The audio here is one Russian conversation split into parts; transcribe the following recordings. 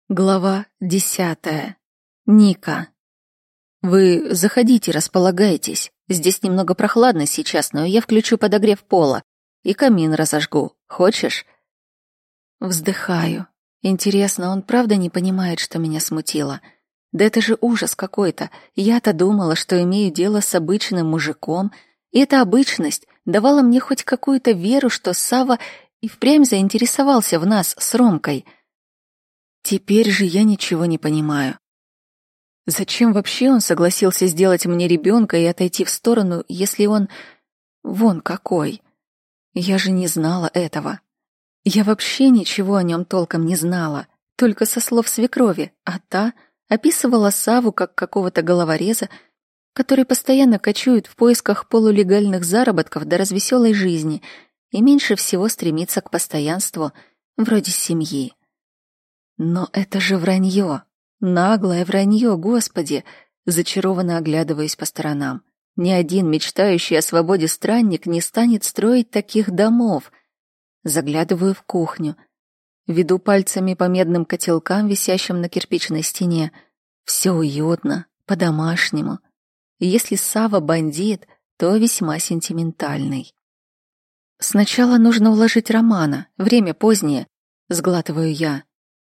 Глава 10. Ника. Вы заходите, располагайтесь. Здесь немного прохладно сейчас, но я включу подогрев пола и камин разожгу. Хочешь? Вздыхаю. Интересно, он правда не понимает, что меня смутило? Да это же ужас какой-то. Я-то думала, что имею дело с обычным мужиком, и эта обычность давала мне хоть какую-то веру, что Сава и впрямь заинтересовался в нас с Ромкой. Теперь же я ничего не понимаю. Зачем вообще он согласился сделать мне ребенка и отойти в сторону, если он вон какой? Я же не знала этого. Я вообще ничего о нем толком не знала, только со слов свекрови, а та описывала Саву как какого-то головореза, который постоянно кочует в поисках полулегальных заработков до развеселой жизни и меньше всего стремится к постоянству вроде семьи. Но это же вранье, наглое вранье, Господи! Зачарованно оглядываюсь по сторонам. Ни один мечтающий о свободе странник не станет строить таких домов. Заглядываю в кухню, веду пальцами по медным котелкам, висящим на кирпичной стене. Все уютно, по-домашнему. И если Сава бандит, то весьма сентиментальный. Сначала нужно уложить Романа, время позднее, сглатываю я.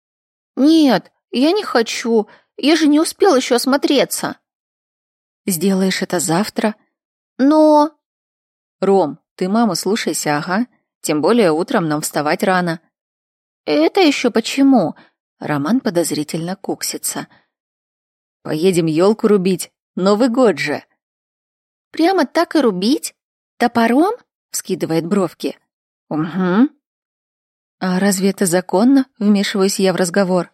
«Нет, я не хочу. Я же не успел еще осмотреться». «Сделаешь это завтра?» «Но...» «Ром, ты маму слушайся, ага. Тем более утром нам вставать рано». «Это еще почему?» Роман подозрительно куксится. «Поедем елку рубить. Новый год же». «Прямо так и рубить? Топором?» — вскидывает бровки. «Угу». «А разве это законно?» — вмешиваюсь я в разговор.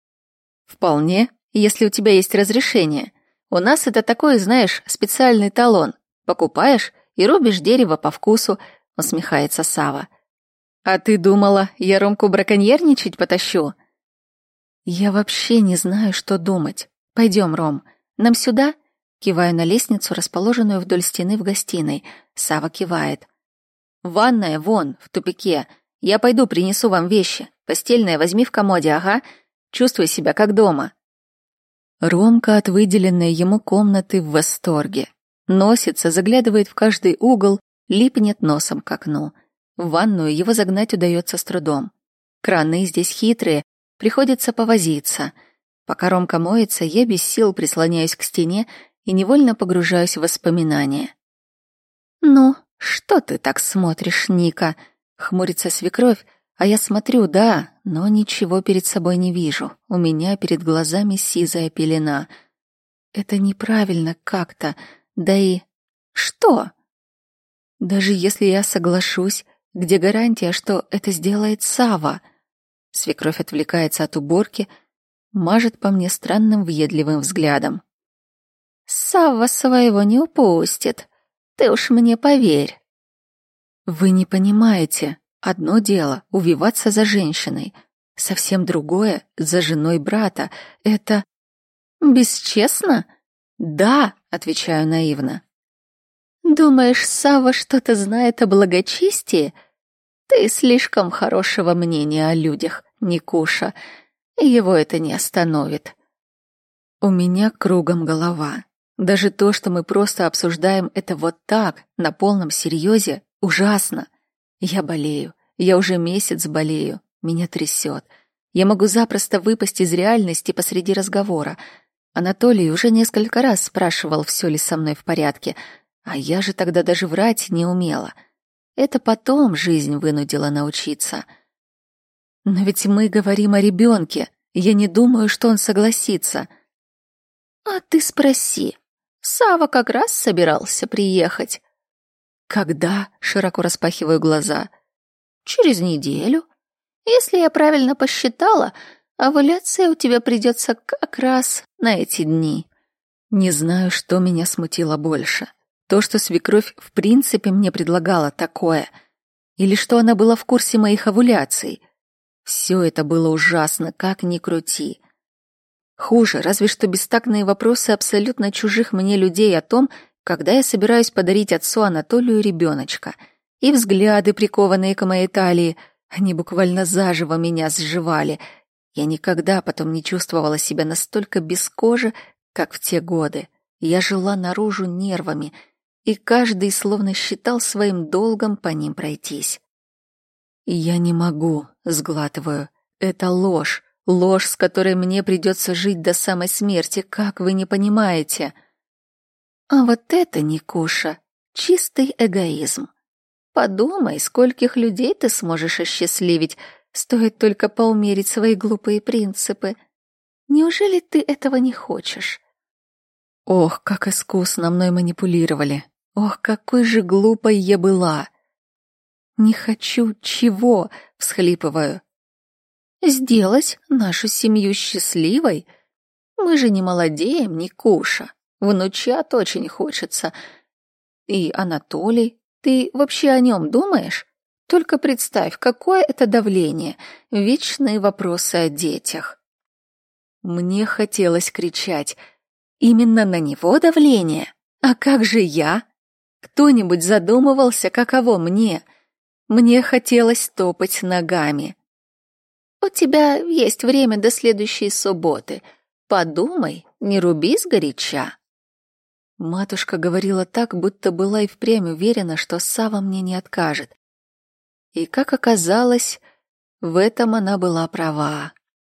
«Вполне, если у тебя есть разрешение. У нас это такой, знаешь, специальный талон. Покупаешь и рубишь дерево по вкусу», — усмехается Сава. «А ты думала, я Ромку браконьерничать потащу?» «Я вообще не знаю, что думать. Пойдем, Ром. Нам сюда?» Киваю на лестницу, расположенную вдоль стены в гостиной. Сава кивает. «Ванная вон, в тупике. Я пойду принесу вам вещи. Постельное возьми в комоде, ага. Чувствуй себя как дома». Ромка от выделенной ему комнаты в восторге. Носится, заглядывает в каждый угол, липнет носом к окну. В ванную его загнать удается с трудом. Краны здесь хитрые, приходится повозиться. Пока Ромка моется, я без сил прислоняюсь к стене и невольно погружаюсь в воспоминания. «Ну, что ты так смотришь, Ника?» — хмурится свекровь, а я смотрю, да, но ничего перед собой не вижу. У меня перед глазами сизая пелена. Это неправильно как-то, да и... Что? Даже если я соглашусь, где гарантия, что это сделает Сава? Свекровь отвлекается от уборки, мажет по мне странным въедливым взглядом. «Савва своего не упустит. Ты уж мне поверь». «Вы не понимаете. Одно дело — увиваться за женщиной. Совсем другое — за женой брата. Это...» «Бесчестно?» «Да», — отвечаю наивно. «Думаешь, Савва что-то знает о благочестии? Ты слишком хорошего мнения о людях, Никуша. Его это не остановит». У меня кругом голова. Даже то, что мы просто обсуждаем это вот так, на полном серьезе, ужасно. Я болею. Я уже месяц болею. Меня трясет. Я могу запросто выпасть из реальности посреди разговора. Анатолий уже несколько раз спрашивал, все ли со мной в порядке, а я же тогда даже врать не умела. Это потом жизнь вынудила научиться. Но ведь мы говорим о ребенке. Я не думаю, что он согласится. «А ты спроси. Сава как раз собирался приехать». «Когда?» — широко распахиваю глаза. «Через неделю. Если я правильно посчитала, овуляция у тебя придется как раз на эти дни». Не знаю, что меня смутило больше. То, что свекровь в принципе мне предлагала такое, или что она была в курсе моих овуляций. Все это было ужасно, как ни крути. Хуже, разве что бестактные вопросы абсолютно чужих мне людей о том, когда я собираюсь подарить отцу Анатолию ребеночка. И взгляды, прикованные к моей талии, они буквально заживо меня сживали. Я никогда потом не чувствовала себя настолько без кожи, как в те годы. Я жила наружу нервами, и каждый словно считал своим долгом по ним пройтись. «Я не могу», — сглатываю. «Это ложь, ложь, с которой мне придется жить до самой смерти, как вы не понимаете?» «А вот это, Никуша, чистый эгоизм. Подумай, скольких людей ты сможешь осчастливить, стоит только поумерить свои глупые принципы. Неужели ты этого не хочешь?» Ох, как искусно мной манипулировали. Ох, какой же глупой я была. «Не хочу чего?» — всхлипываю. «Сделать нашу семью счастливой? Мы же не молодеем, Никуша. Внучат очень хочется. И Анатолий, ты вообще о нем думаешь? Только представь, какое это давление, вечные вопросы о детях». Мне хотелось кричать. Именно на него давление? А как же я? Кто-нибудь задумывался, каково мне? Мне хотелось топать ногами. «У тебя есть время до следующей субботы. Подумай, не руби сгоряча». Матушка говорила так, будто была и впрямь уверена, что Сава мне не откажет. И, как оказалось, в этом она была права.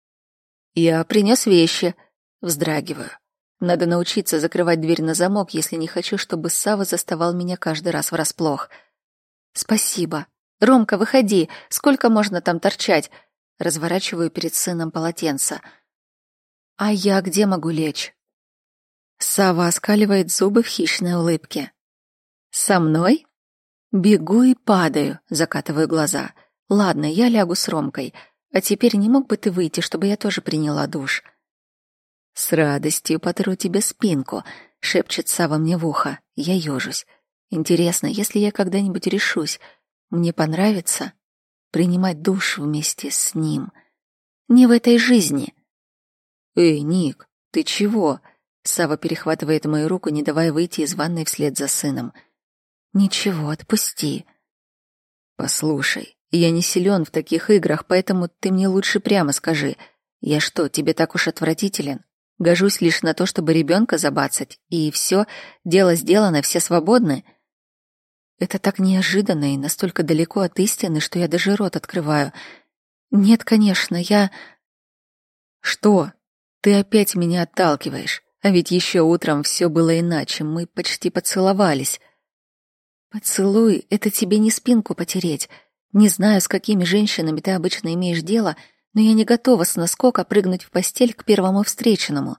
«Я принес вещи», — вздрагиваю. Надо научиться закрывать дверь на замок, если не хочу, чтобы Сава заставал меня каждый раз врасплох. «Спасибо. Ромка, выходи. Сколько можно там торчать?» Разворачиваю перед сыном полотенце. «А я где могу лечь?» Сава оскаливает зубы в хищной улыбке. «Со мной?» Бегу и падаю, закатываю глаза. «Ладно, я лягу с Ромкой. А теперь не мог бы ты выйти, чтобы я тоже приняла душ?» «С радостью потру тебе спинку», — шепчет Сава мне в ухо. Я ёжусь. «Интересно, если я когда-нибудь решусь, мне понравится принимать душ вместе с ним? Не в этой жизни». «Эй, Ник, ты чего?» Сава перехватывает мою руку, не давая выйти из ванной вслед за сыном. «Ничего, отпусти». «Послушай, я не силен в таких играх, поэтому ты мне лучше прямо скажи. Я что, тебе так уж отвратителен? Гожусь лишь на то, чтобы ребенка забацать, и все, дело сделано, все свободны?» Это так неожиданно и настолько далеко от истины, что я даже рот открываю. «Нет, конечно, я...» «Что? Ты опять меня отталкиваешь. А ведь еще утром все было иначе, мы почти поцеловались». «Поцелуй — это тебе не спинку потереть. Не знаю, с какими женщинами ты обычно имеешь дело, но я не готова с наскока прыгнуть в постель к первому встреченному».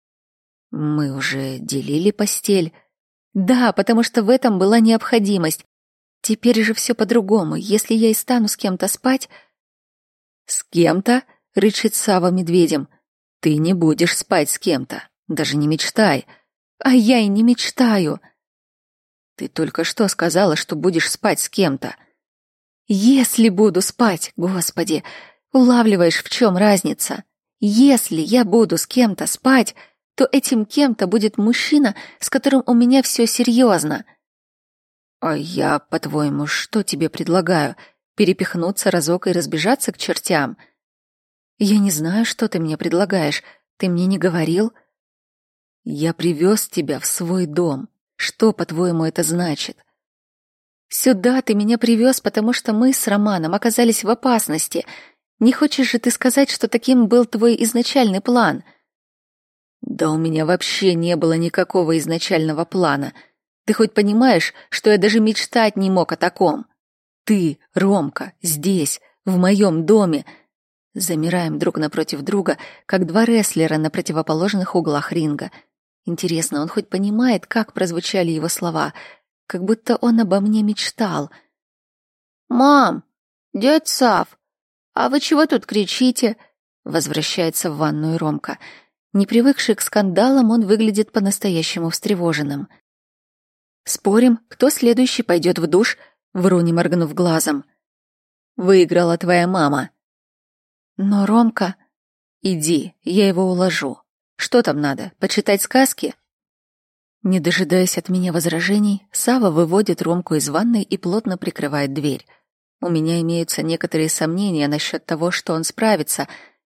«Мы уже делили постель». «Да, потому что в этом была необходимость. Теперь же все по-другому. Если я и стану с кем-то спать...» «С кем-то?» — рычит Сава медведем. «Ты не будешь спать с кем-то. Даже не мечтай». «А я и не мечтаю». «Ты только что сказала, что будешь спать с кем-то». «Если буду спать, Господи, улавливаешь, в чем разница? Если я буду с кем-то спать, то этим кем-то будет мужчина, с которым у меня все серьезно». «А я, по-твоему, что тебе предлагаю? Перепихнуться разок и разбежаться к чертям?» «Я не знаю, что ты мне предлагаешь. Ты мне не говорил». «Я привез тебя в свой дом. Что, по-твоему, это значит?» «Сюда ты меня привез, потому что мы с Романом оказались в опасности. Не хочешь же ты сказать, что таким был твой изначальный план?» «Да у меня вообще не было никакого изначального плана. Ты хоть понимаешь, что я даже мечтать не мог о таком? Ты, Ромка, здесь, в моем доме». Замираем друг напротив друга, как два рестлера на противоположных углах ринга. Интересно, он хоть понимает, как прозвучали его слова? Как будто он обо мне мечтал. «Мам, дядь Сав, а вы чего тут кричите?» Возвращается в ванную Ромка. Не привыкший к скандалам, он выглядит по-настоящему встревоженным. «Спорим, кто следующий пойдет в душ?» Вру, не моргнув глазом. «Выиграла твоя мама». «Но Ромка...» «Иди, я его уложу. Что там надо, почитать сказки?» Не дожидаясь от меня возражений, Сава выводит Ромку из ванной и плотно прикрывает дверь. У меня имеются некоторые сомнения насчет того, что он справится,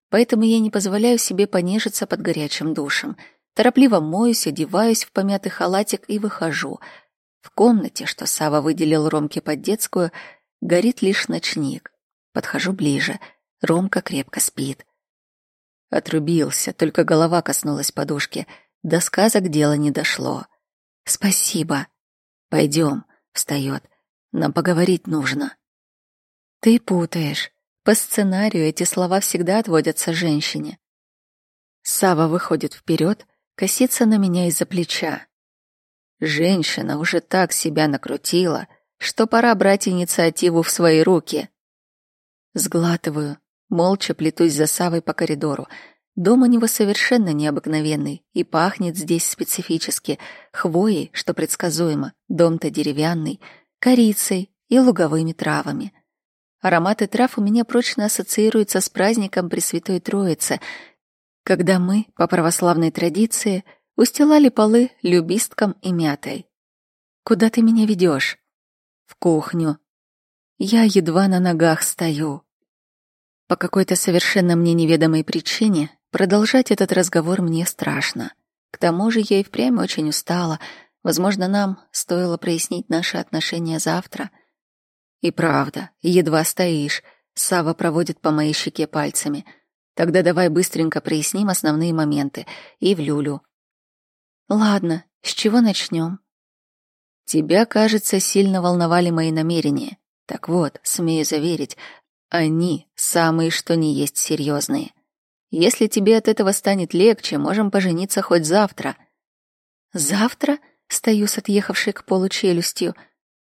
поэтому я не позволяю себе понежиться под горячим душем. Торопливо моюсь, одеваюсь в помятый халатик и выхожу. В комнате, что Сава выделил Ромке под детскую, горит лишь ночник. Подхожу ближе. Ромка крепко спит. Отрубился, только голова коснулась подушки. До сказок дело не дошло. «Спасибо. Пойдем», — встает. «Нам поговорить нужно». «Ты путаешь. По сценарию эти слова всегда отводятся женщине». Сава выходит вперед, косится на меня из-за плеча. Женщина уже так себя накрутила, что пора брать инициативу в свои руки. Сглатываю, молча плетусь за Савой по коридору. Дом у него совершенно необыкновенный, и пахнет здесь специфически хвоей, что предсказуемо, дом-то деревянный, корицей и луговыми травами. Ароматы трав у меня прочно ассоциируются с праздником Пресвятой Троицы, когда мы, по православной традиции, устилали полы любистком и мятой. «Куда ты меня ведешь?» «В кухню». Я едва на ногах стою. По какой-то совершенно мне неведомой причине продолжать этот разговор мне страшно. К тому же я и впрямь очень устала. Возможно, нам стоило прояснить наши отношения завтра. И правда, едва стоишь. Сава проводит по моей щеке пальцами. Тогда давай быстренько проясним основные моменты. И в люлю. Ладно, с чего начнем? Тебя, кажется, сильно волновали мои намерения. Так вот, смею заверить, они самые что ни есть серьезные. Если тебе от этого станет легче, можем пожениться хоть завтра. Завтра? Стою с отъехавшей к полу челюстью.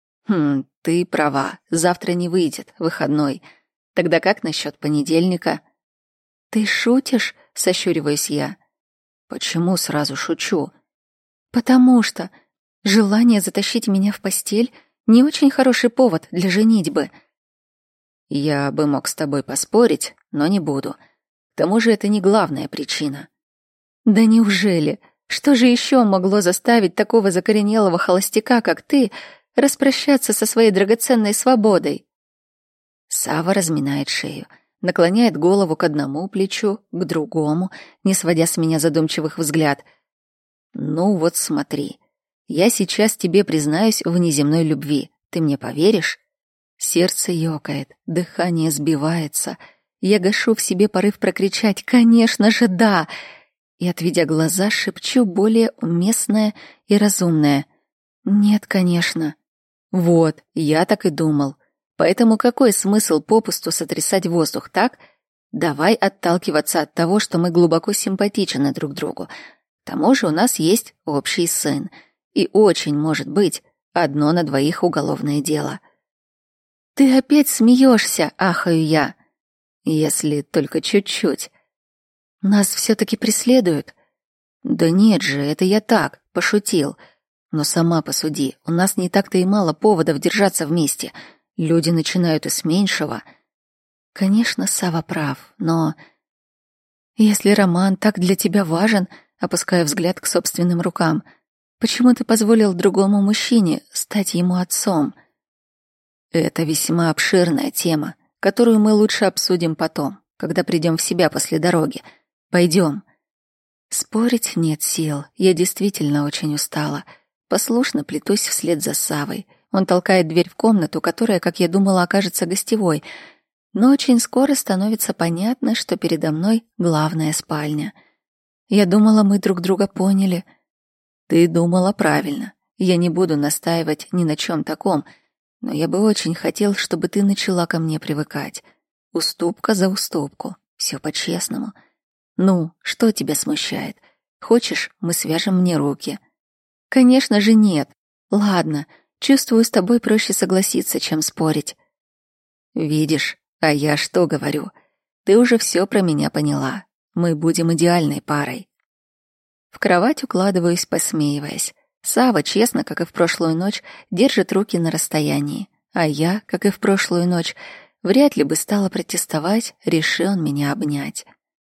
Ты права, завтра не выйдет, выходной. Тогда как насчет понедельника? Ты шутишь? Сощуриваюсь я. Почему сразу шучу? Потому что желание затащить меня в постель не очень хороший повод для женитьбы. Я бы мог с тобой поспорить, но не буду. К тому же это не главная причина. Да неужели? Что же еще могло заставить такого закоренелого холостяка, как ты, распрощаться со своей драгоценной свободой? Сава разминает шею, наклоняет голову к одному плечу, к другому, не сводя с меня задумчивых взгляд. Ну вот смотри, я сейчас тебе признаюсь в неземной любви. Ты мне поверишь? Сердце ёкает, дыхание сбивается. Я гашу в себе порыв прокричать «Конечно же, да!» и, отведя глаза, шепчу более уместное и разумное. «Нет, конечно». Вот, я так и думал. Поэтому какой смысл попусту сотрясать воздух, так? Давай отталкиваться от того, что мы глубоко симпатичны друг другу. К тому же у нас есть общий сын. И очень, может быть, одно на двоих уголовное дело. «Ты опять смеешься», — ахаю я. «Если только чуть-чуть. Нас все-таки преследуют?» «Да нет же, это я так, пошутил. Но сама посуди, у нас не так-то и мало поводов держаться вместе. Люди начинают и с меньшего». Конечно, Сава прав, но... Если роман так для тебя важен, опуская взгляд к собственным рукам, почему ты позволил другому мужчине стать ему отцом? Это весьма обширная тема, которую мы лучше обсудим потом, когда придем в себя после дороги. Пойдем. Спорить нет сил, я действительно очень устала. Послушно плетусь вслед за Савой. Он толкает дверь в комнату, которая, как я думала, окажется гостевой, но очень скоро становится понятно, что передо мной главная спальня. Я думала, мы друг друга поняли. Ты думала правильно. Я не буду настаивать ни на чем таком, но я бы очень хотел, чтобы ты начала ко мне привыкать. Уступка за уступку. Все по-честному. Ну, что тебя смущает? Хочешь, мы свяжем мне руки? Конечно же нет. Ладно, чувствую, с тобой проще согласиться, чем спорить. Видишь, а я что говорю? Ты уже все про меня поняла. Мы будем идеальной парой. В кровать укладываюсь, посмеиваясь. Сава, честно, как и в прошлую ночь, держит руки на расстоянии. А я, как и в прошлую ночь, вряд ли бы стала протестовать, реши он меня обнять.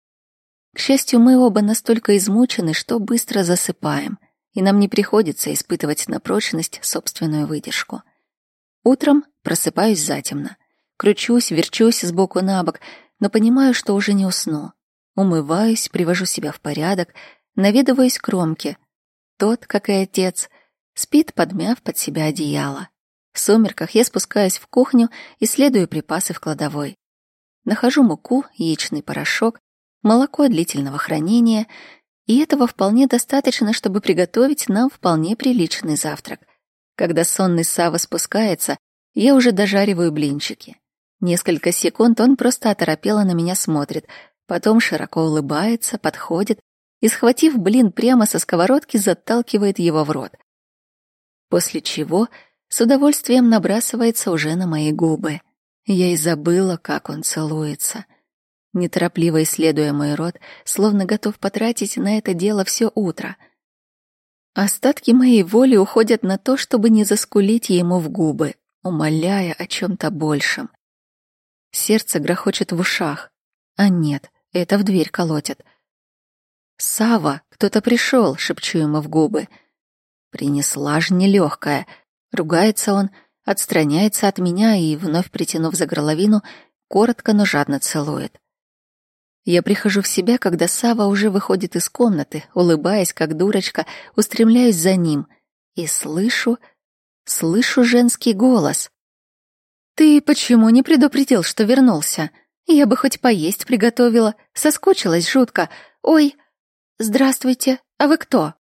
К счастью, мы оба настолько измучены, что быстро засыпаем, и нам не приходится испытывать на прочность собственную выдержку. Утром просыпаюсь затемно. Кручусь, верчусь сбоку на бок, но понимаю, что уже не усну. Умываюсь, привожу себя в порядок, наведываюсь к Ромке. Тот, как и отец, спит, подмяв под себя одеяло. В сумерках я спускаюсь в кухню, исследую припасы в кладовой. Нахожу муку, яичный порошок, молоко длительного хранения, и этого вполне достаточно, чтобы приготовить нам вполне приличный завтрак. Когда сонный Сава спускается, я уже дожариваю блинчики. Несколько секунд он просто оторопело на меня смотрит, потом широко улыбается, подходит и, схватив блин прямо со сковородки, заталкивает его в рот. После чего с удовольствием набрасывается уже на мои губы. Я и забыла, как он целуется. Неторопливо исследуя мой рот, словно готов потратить на это дело все утро. Остатки моей воли уходят на то, чтобы не заскулить ему в губы, умоляя о чем-то большем. Сердце грохочет в ушах. А нет, это в дверь колотят. «Сава, кто-то пришел», — шепчу ему в губы. «Принесла ж нелегкая». Ругается он, отстраняется от меня и, вновь притянув за горловину, коротко, но жадно целует. Я прихожу в себя, когда Сава уже выходит из комнаты, улыбаясь, как дурочка, устремляюсь за ним и слышу женский голос. «Ты почему не предупредил, что вернулся? Я бы хоть поесть приготовила, соскучилась жутко. Ой, здравствуйте, а вы кто?»